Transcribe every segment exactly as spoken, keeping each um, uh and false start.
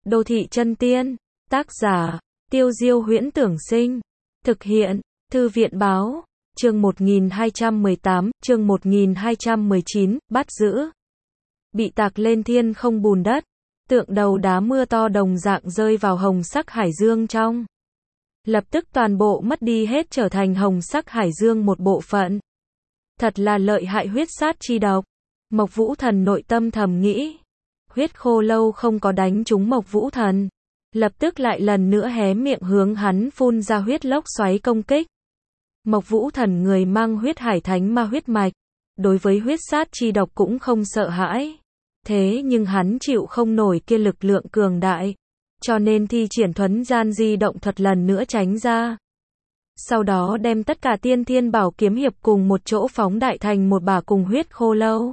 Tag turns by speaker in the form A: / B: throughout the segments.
A: Đô thị chân tiên. Tác giả, Tiêu Diêu Huyễn Tưởng Sinh. Thực hiện, Thư viện Báo. Chương một nghìn hai trăm mười tám, chương một nghìn hai trăm mười chín, bắt giữ. Bị tạc lên thiên không bùn đất. Tượng đầu đá mưa to đồng dạng rơi vào hồng sắc hải dương trong. Lập tức toàn bộ mất đi hết, trở thành hồng sắc hải dương một bộ phận. Thật là lợi hại huyết sát chi độc. Mộc Vũ Thần nội tâm thầm nghĩ. Huyết khô lâu không có đánh trúng Mộc Vũ Thần. Lập tức lại lần nữa hé miệng hướng hắn phun ra huyết lốc xoáy công kích. Mộc Vũ Thần người mang huyết hải thánh ma huyết mạch. Đối với huyết sát chi độc cũng không sợ hãi. Thế nhưng hắn chịu không nổi kia lực lượng cường đại. Cho nên thi triển thuấn gian di động thuật lần nữa tránh ra. Sau đó đem tất cả tiên thiên bảo kiếm hiệp cùng một chỗ phóng đại thành một bả cùng huyết khô lâu.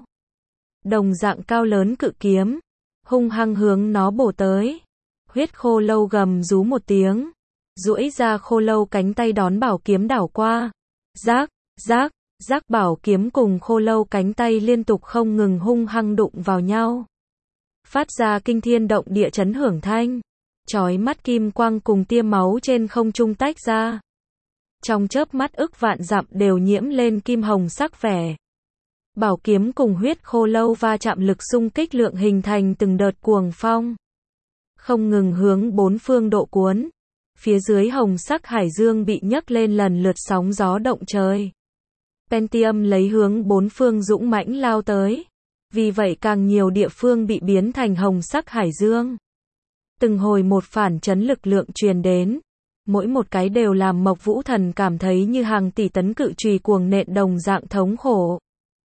A: Đồng dạng cao lớn cự kiếm. Hung hăng hướng nó bổ tới. Huyết khô lâu gầm rú một tiếng. Duỗi ra khô lâu cánh tay đón bảo kiếm đảo qua. Rác, rác, rác bảo kiếm cùng khô lâu cánh tay liên tục không ngừng hung hăng đụng vào nhau. Phát ra kinh thiên động địa chấn hưởng thanh. Chói mắt kim quang cùng tia máu trên không trung tách ra. Trong chớp mắt ức vạn dặm đều nhiễm lên kim hồng sắc vẻ. Bảo kiếm cùng huyết khô lâu va chạm lực xung kích lượng hình thành từng đợt cuồng phong. Không ngừng hướng bốn phương độ cuốn. Phía dưới hồng sắc hải dương bị nhấc lên lần lượt sóng gió động trời. Pentium lấy hướng bốn phương dũng mãnh lao tới. Vì vậy càng nhiều địa phương bị biến thành hồng sắc hải dương. Từng hồi một phản chấn lực lượng truyền đến. Mỗi một cái đều làm Mộc Vũ Thần cảm thấy như hàng tỷ tấn cự chùy cuồng nện đồng dạng thống khổ.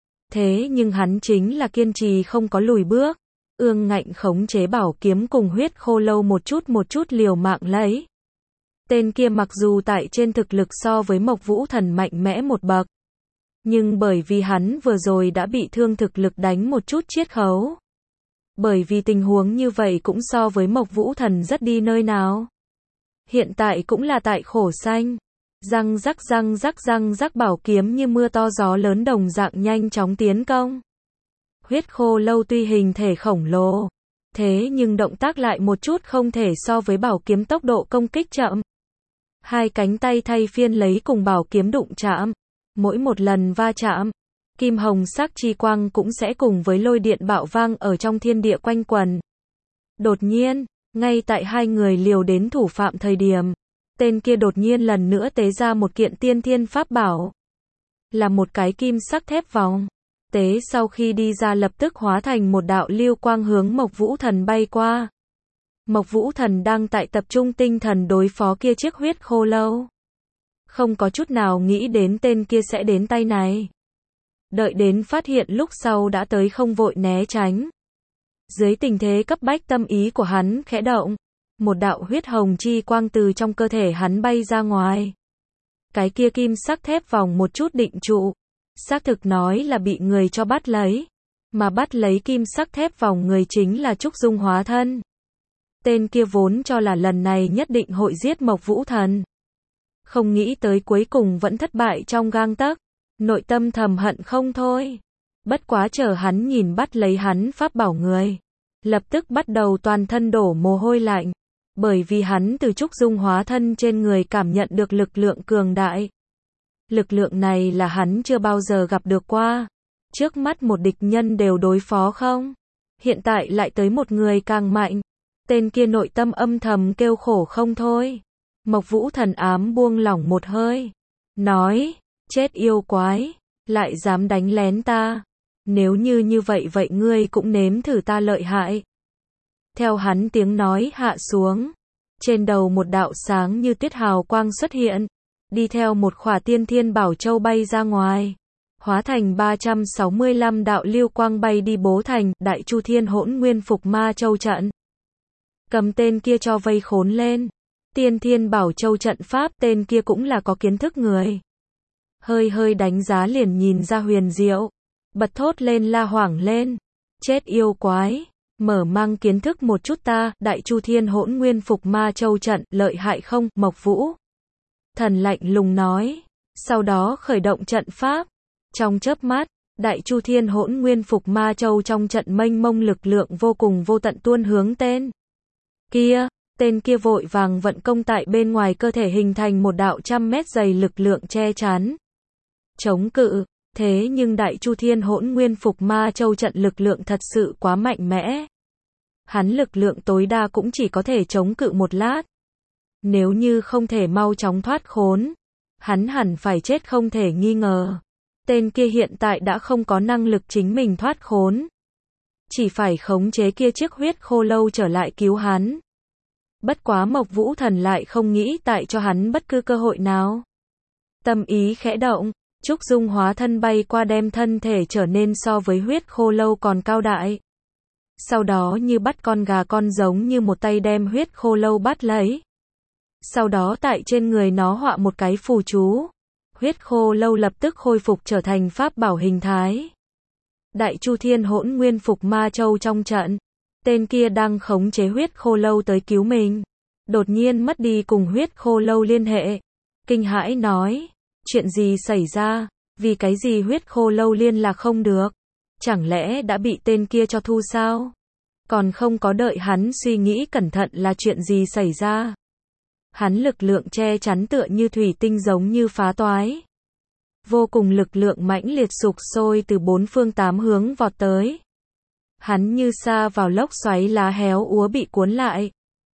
A: Thế nhưng hắn chính là kiên trì không có lùi bước. Ương ngạnh khống chế bảo kiếm cùng huyết khô lâu một chút một chút liều mạng lấy. Tên kia mặc dù tại trên thực lực so với Mộc Vũ Thần mạnh mẽ một bậc. Nhưng bởi vì hắn vừa rồi đã bị thương thực lực đánh một chút chiết khấu. Bởi vì tình huống như vậy cũng so với Mộc Vũ Thần rất đi nơi nào. Hiện tại cũng là tại khổ sanh. Răng rắc răng rắc răng rắc bảo kiếm như mưa to gió lớn đồng dạng nhanh chóng tiến công. Huyết khô lâu tuy hình thể khổng lồ. Thế nhưng động tác lại một chút không thể so với bảo kiếm tốc độ công kích chậm. Hai cánh tay thay phiên lấy cùng bảo kiếm đụng chạm. Mỗi một lần va chạm, kim hồng sắc chi quang cũng sẽ cùng với lôi điện bạo vang ở trong thiên địa quanh quần. Đột nhiên, ngay tại hai người liều đến thủ phạm thời điểm, tên kia đột nhiên lần nữa tế ra một kiện tiên thiên pháp bảo. Là một cái kim sắc thép vòng. Tế sau khi đi ra lập tức hóa thành một đạo lưu quang hướng Mộc Vũ Thần bay qua. Mộc Vũ Thần đang tại tập trung tinh thần đối phó kia chiếc huyết khô lâu. Không có chút nào nghĩ đến tên kia sẽ đến tay này. Đợi đến phát hiện lúc sau đã tới không vội né tránh. Dưới tình thế cấp bách tâm ý của hắn khẽ động. Một đạo huyết hồng chi quang từ trong cơ thể hắn bay ra ngoài. Cái kia kim sắc thép vòng một chút định trụ. Xác thực nói là bị người cho bắt lấy. Mà bắt lấy kim sắc thép vòng người chính là Trúc Dung hóa thân. Tên kia vốn cho là lần này nhất định hội giết Mộc Vũ Thần. Không nghĩ tới cuối cùng vẫn thất bại trong gang tấc. Nội tâm thầm hận không thôi. Bất quá chờ hắn nhìn bắt lấy hắn pháp bảo người. Lập tức bắt đầu toàn thân đổ mồ hôi lạnh. Bởi vì hắn từ Trúc Dung hóa thân trên người cảm nhận được lực lượng cường đại. Lực lượng này là hắn chưa bao giờ gặp được qua. Trước mắt một địch nhân đều đối phó không. Hiện tại lại tới một người càng mạnh. Tên kia nội tâm âm thầm kêu khổ không thôi. Mộc Vũ Thần ám buông lỏng một hơi. Nói, chết yêu quái, lại dám đánh lén ta. Nếu như như vậy vậy ngươi cũng nếm thử ta lợi hại. Theo hắn tiếng nói hạ xuống. Trên đầu một đạo sáng như tuyết hào quang xuất hiện. Đi theo một khỏa tiên thiên bảo châu bay ra ngoài. Hóa thành ba trăm sáu mươi lăm đạo lưu quang bay đi bố thành Đại Chu Thiên Hỗn Nguyên Phục Ma Châu trận. Cầm tên kia cho vây khốn lên. Tiên thiên bảo châu trận pháp tên kia cũng là có kiến thức người. Hơi hơi đánh giá liền nhìn ra huyền diệu. Bật thốt lên la hoảng lên. Chết yêu quái. Mở mang kiến thức một chút ta. Đại Chu Thiên Hỗn Nguyên Phục Ma Châu trận lợi hại không? Mộc Vũ Thần lạnh lùng nói. Sau đó khởi động trận pháp. Trong chớp mắt, Đại Chu Thiên Hỗn Nguyên Phục Ma Châu trong trận mênh mông lực lượng vô cùng vô tận tuôn hướng tên Kia, tên kia vội vàng vận công tại bên ngoài cơ thể hình thành một đạo trăm mét dày lực lượng che chắn. Chống cự, thế nhưng Đại Chu Thiên Hỗn Nguyên Phục Ma Châu trận lực lượng thật sự quá mạnh mẽ. Hắn lực lượng tối đa cũng chỉ có thể chống cự một lát. Nếu như không thể mau chóng thoát khốn, hắn hẳn phải chết không thể nghi ngờ. Tên kia hiện tại đã không có năng lực chính mình thoát khốn. Chỉ phải khống chế kia chiếc huyết khô lâu trở lại cứu hắn. Bất quá Mộc Vũ Thần lại không nghĩ tại cho hắn bất cứ cơ hội nào. Tâm ý khẽ động, Trúc Dung hóa thân bay qua đem thân thể trở nên so với huyết khô lâu còn cao đại. Sau đó như bắt con gà con giống như một tay đem huyết khô lâu bắt lấy. Sau đó tại trên người nó họa một cái phù chú. Huyết khô lâu lập tức khôi phục trở thành pháp bảo hình thái. Đại Chu Thiên Hỗn Nguyên Phục Ma Châu trong trận. Tên kia đang khống chế huyết khô lâu tới cứu mình. Đột nhiên mất đi cùng huyết khô lâu liên hệ. Kinh hãi nói. Chuyện gì xảy ra? Vì cái gì huyết khô lâu liên lạc không được? Chẳng lẽ đã bị tên kia cho thu sao? Còn không có đợi hắn suy nghĩ cẩn thận là chuyện gì xảy ra. Hắn lực lượng che chắn tựa như thủy tinh giống như phá toái. Vô cùng lực lượng mãnh liệt sục sôi từ bốn phương tám hướng vọt tới. Hắn như sa vào lốc xoáy lá héo úa bị cuốn lại.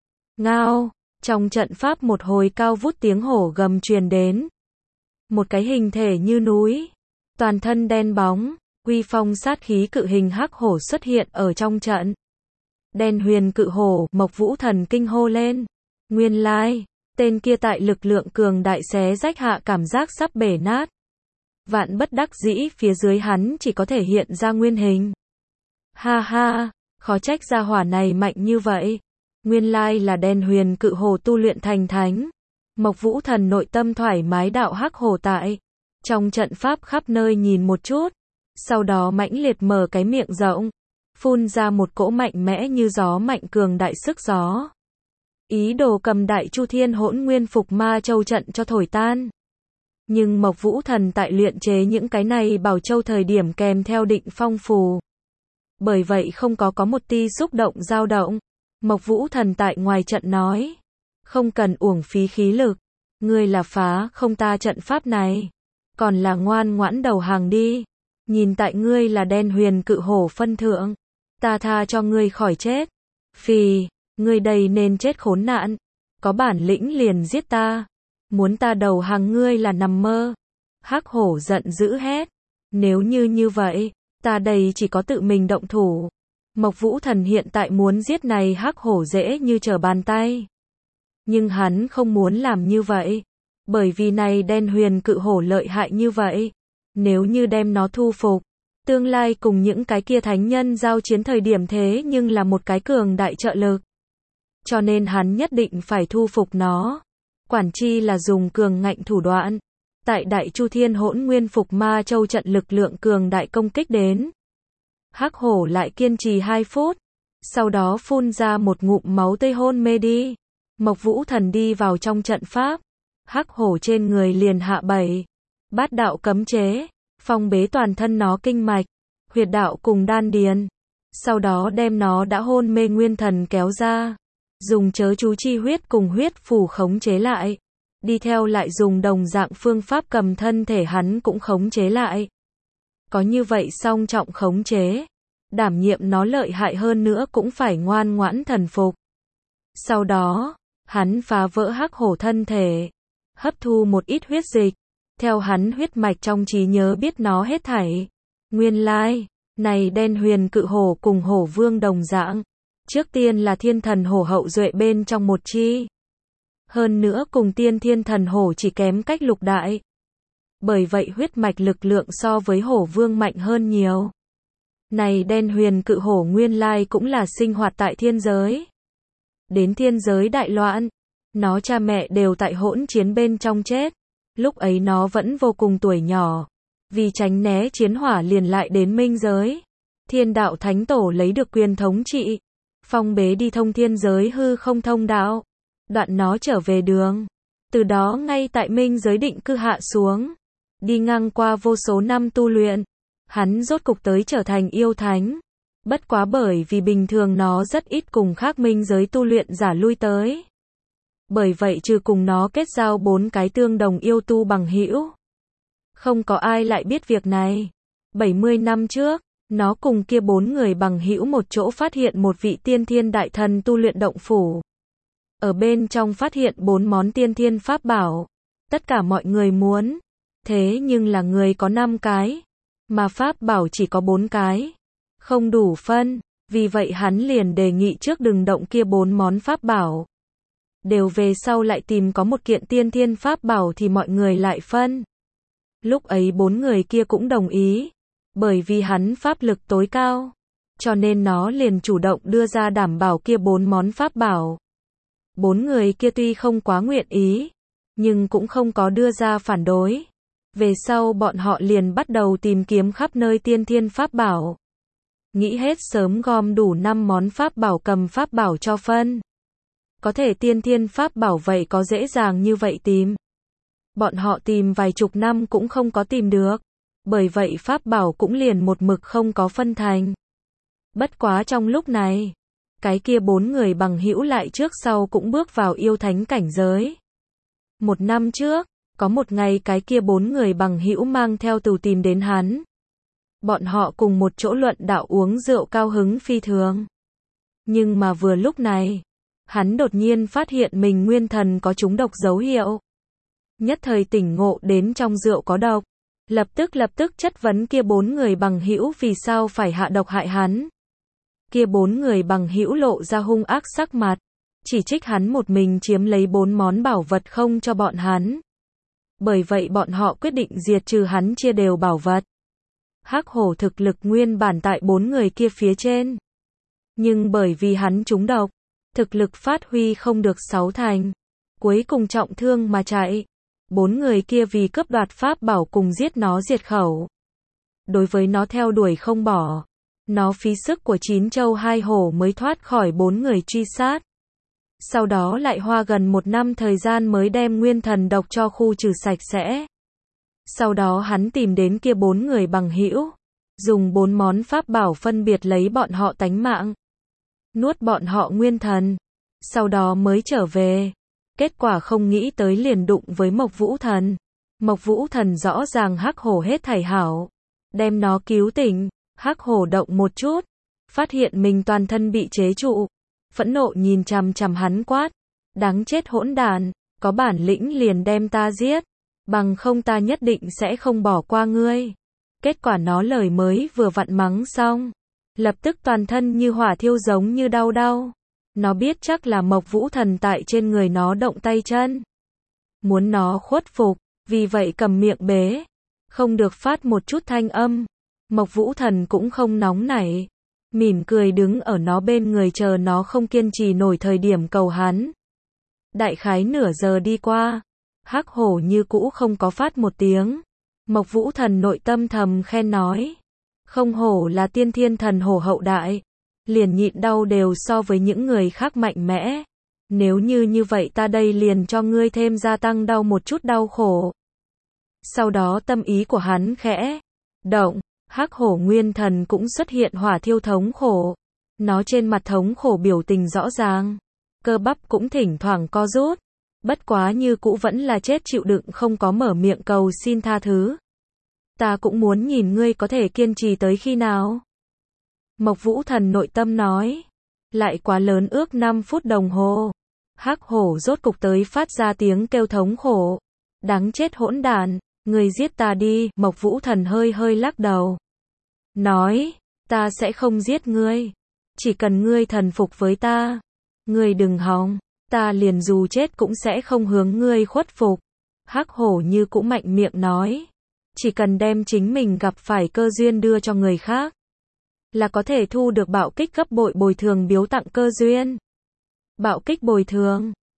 A: Ngao, trong trận pháp một hồi cao vút tiếng hổ gầm truyền đến. Một cái hình thể như núi, toàn thân đen bóng, uy phong sát khí cự hình hắc hổ xuất hiện ở trong trận. Đen huyền cự hổ, Mộc Vũ Thần kinh hô lên. Nguyên lai, tên kia tại lực lượng cường đại xé rách hạ cảm giác sắp bể nát. Vạn bất đắc dĩ phía dưới hắn chỉ có thể hiện ra nguyên hình. Ha ha, khó trách gia hỏa này mạnh như vậy. Nguyên lai là đen huyền cự hổ tu luyện thành thánh. Mộc Vũ Thần nội tâm thoải mái đạo hắc hổ tại. Trong trận pháp khắp nơi nhìn một chút. Sau đó mãnh liệt mở cái miệng rộng. Phun ra một cỗ mạnh mẽ như gió mạnh cường đại sức gió. Ý đồ cầm Đại Chu Thiên Hỗn Nguyên Phục Ma Châu trận cho thổi tan. Nhưng Mộc Vũ Thần tại luyện chế những cái này bảo châu thời điểm kèm theo định phong phù. Bởi vậy không có có một tia xúc động dao động. Mộc Vũ Thần tại ngoài trận nói. Không cần uổng phí khí lực. Ngươi là phá không ta trận pháp này. Còn là ngoan ngoãn đầu hàng đi. Nhìn tại ngươi là đen huyền cự hổ phân thượng. Ta tha cho ngươi khỏi chết. Phì, ngươi đây nên chết khốn nạn. Có bản lĩnh liền giết ta. Muốn ta đầu hàng ngươi là nằm mơ. Hắc hổ giận dữ hét. Nếu như như vậy, ta đây chỉ có tự mình động thủ. Mộc Vũ Thần hiện tại muốn giết này hắc hổ dễ như trở bàn tay. Nhưng hắn không muốn làm như vậy. Bởi vì này đen huyền cự hổ lợi hại như vậy. Nếu như đem nó thu phục, tương lai cùng những cái kia thánh nhân giao chiến thời điểm thế nhưng là một cái cường đại trợ lực. Cho nên hắn nhất định phải thu phục nó. Quản chi là dùng cường ngạnh thủ đoạn. Tại Đại Chu Thiên Hỗn Nguyên Phục Ma Châu trận lực lượng cường đại công kích đến. Hắc hổ lại kiên trì hai phút. Sau đó phun ra một ngụm máu tươi hôn mê đi. Mộc Vũ Thần đi vào trong trận pháp. Hắc hổ trên người liền hạ bảy. Bát đạo cấm chế. Phong bế toàn thân nó kinh mạch. Huyệt đạo cùng đan điền. Sau đó đem nó đã hôn mê nguyên thần kéo ra. Dùng chớ chú chi huyết cùng huyết phù khống chế lại. Đi theo lại dùng đồng dạng phương pháp cầm thân thể hắn cũng khống chế lại. Có như vậy song trọng khống chế. Đảm nhiệm nó lợi hại hơn nữa cũng phải ngoan ngoãn thần phục. Sau đó, hắn phá vỡ hắc hổ thân thể. Hấp thu một ít huyết dịch. Theo hắn huyết mạch trong trí nhớ biết nó hết thảy. Nguyên lai, này đen huyền cự hổ cùng hổ vương đồng dạng. Trước tiên là thiên thần hổ hậu duệ bên trong một chi. Hơn nữa cùng tiên thiên thần hổ chỉ kém cách lục đại. Bởi vậy huyết mạch lực lượng so với hổ vương mạnh hơn nhiều. Này đen huyền cự hổ nguyên lai cũng là sinh hoạt tại thiên giới. Đến thiên giới đại loạn. Nó cha mẹ đều tại hỗn chiến bên trong chết. Lúc ấy nó vẫn vô cùng tuổi nhỏ. Vì tránh né chiến hỏa liền lại đến minh giới. Thiên đạo thánh tổ lấy được quyền thống trị. Phong bế đi thông thiên giới hư không thông đạo. Đoạn nó trở về đường. Từ đó ngay tại minh giới định cư hạ xuống. Đi ngang qua vô số năm tu luyện. Hắn rốt cục tới trở thành yêu thánh. Bất quá bởi vì bình thường nó rất ít cùng khác minh giới tu luyện giả lui tới. Bởi vậy trừ cùng nó kết giao bốn cái tương đồng yêu tu bằng hữu, không có ai lại biết việc này. bảy mươi năm trước, nó cùng kia bốn người bằng hữu một chỗ phát hiện một vị tiên thiên đại thần tu luyện động phủ. Ở bên trong phát hiện bốn món tiên thiên pháp bảo. Tất cả mọi người muốn. Thế nhưng là người có năm cái, mà pháp bảo chỉ có bốn cái. Không đủ phân, vì vậy hắn liền đề nghị trước đừng động kia bốn món pháp bảo. Đều về sau lại tìm có một kiện tiên thiên pháp bảo thì mọi người lại phân. Lúc ấy bốn người kia cũng đồng ý, bởi vì hắn pháp lực tối cao, cho nên nó liền chủ động đưa ra đảm bảo kia bốn món pháp bảo. Bốn người kia tuy không quá nguyện ý, nhưng cũng không có đưa ra phản đối. Về sau bọn họ liền bắt đầu tìm kiếm khắp nơi tiên thiên pháp bảo. Nghĩ hết sớm gom đủ năm món pháp bảo cầm pháp bảo cho phân. Có thể tiên thiên pháp bảo vậy có dễ dàng như vậy tìm. Bọn họ tìm vài chục năm cũng không có tìm được. Bởi vậy pháp bảo cũng liền một mực không có phân thành. Bất quá trong lúc này, cái kia bốn người bằng hữu lại trước sau cũng bước vào yêu thánh cảnh giới. Một năm trước, có một ngày cái kia bốn người bằng hữu mang theo tù tìm đến hắn. Bọn họ cùng một chỗ luận đạo uống rượu cao hứng phi thường. Nhưng mà vừa lúc này, hắn đột nhiên phát hiện mình nguyên thần có trúng độc dấu hiệu. Nhất thời tỉnh ngộ đến trong rượu có độc. Lập tức lập tức chất vấn kia bốn người bằng hữu vì sao phải hạ độc hại hắn. Kia bốn người bằng hữu lộ ra hung ác sắc mặt, chỉ trích hắn một mình chiếm lấy bốn món bảo vật không cho bọn hắn. Bởi vậy bọn họ quyết định diệt trừ hắn chia đều bảo vật. Hắc hổ thực lực nguyên bản tại bốn người kia phía trên. Nhưng bởi vì hắn trúng độc, thực lực phát huy không được sáu thành. Cuối cùng trọng thương mà chạy. Bốn người kia vì cướp đoạt pháp bảo cùng giết nó diệt khẩu. Đối với nó theo đuổi không bỏ. Nó phí sức của chín châu hai hổ mới thoát khỏi bốn người truy sát. Sau đó lại hoa gần một năm thời gian mới đem nguyên thần độc cho khu trừ sạch sẽ. Sau đó hắn tìm đến kia bốn người bằng hữu, dùng bốn món pháp bảo phân biệt lấy bọn họ tánh mạng, nuốt bọn họ nguyên thần, sau đó mới trở về. Kết quả không nghĩ tới liền đụng với Mộc Vũ Thần. Mộc Vũ Thần rõ ràng hắc hổ hết thảy hảo, đem nó cứu tỉnh. Hắc hổ động một chút, phát hiện mình toàn thân bị chế trụ, phẫn nộ nhìn chằm chằm hắn quát, đáng chết hỗn đản, có bản lĩnh liền đem ta giết, bằng không ta nhất định sẽ không bỏ qua ngươi. Kết quả nó lời mới vừa vặn mắng xong, lập tức toàn thân như hỏa thiêu giống như đau đau. Nó biết chắc là Mộc Vũ Thần tại trên người nó động tay chân, muốn nó khuất phục, vì vậy cầm miệng bế, không được phát một chút thanh âm. Mộc Vũ Thần cũng không nóng nảy, mỉm cười đứng ở nó bên người chờ nó không kiên trì nổi thời điểm cầu hắn. Đại khái nửa giờ đi qua, hắc hổ như cũ không có phát một tiếng. Mộc Vũ Thần nội tâm thầm khen nói, không hổ là tiên thiên thần hổ hậu đại, liền nhịn đau đều so với những người khác mạnh mẽ. Nếu như như vậy ta đây liền cho ngươi thêm gia tăng đau một chút đau khổ. Sau đó tâm ý của hắn khẽ động, hắc hổ nguyên thần cũng xuất hiện hỏa thiêu thống khổ. Nó trên mặt thống khổ biểu tình rõ ràng, cơ bắp cũng thỉnh thoảng co rút. Bất quá như cũ vẫn là chết chịu đựng không có mở miệng cầu xin tha thứ. Ta cũng muốn nhìn ngươi có thể kiên trì tới khi nào. Mộc Vũ Thần nội tâm nói. Lại quá lớn ước năm phút đồng hồ. Hắc hổ rốt cục tới phát ra tiếng kêu thống khổ. Đáng chết hỗn đản, ngươi giết ta đi. Mộc Vũ Thần hơi hơi lắc đầu. Nói, ta sẽ không giết ngươi. Chỉ cần ngươi thần phục với ta. Ngươi đừng hòng, ta liền dù chết cũng sẽ không hướng ngươi khuất phục. Hắc hổ như cũng mạnh miệng nói. Chỉ cần đem chính mình gặp phải cơ duyên đưa cho người khác, là có thể thu được bạo kích gấp bội bồi thường biếu tặng cơ duyên. Bạo kích bồi thường.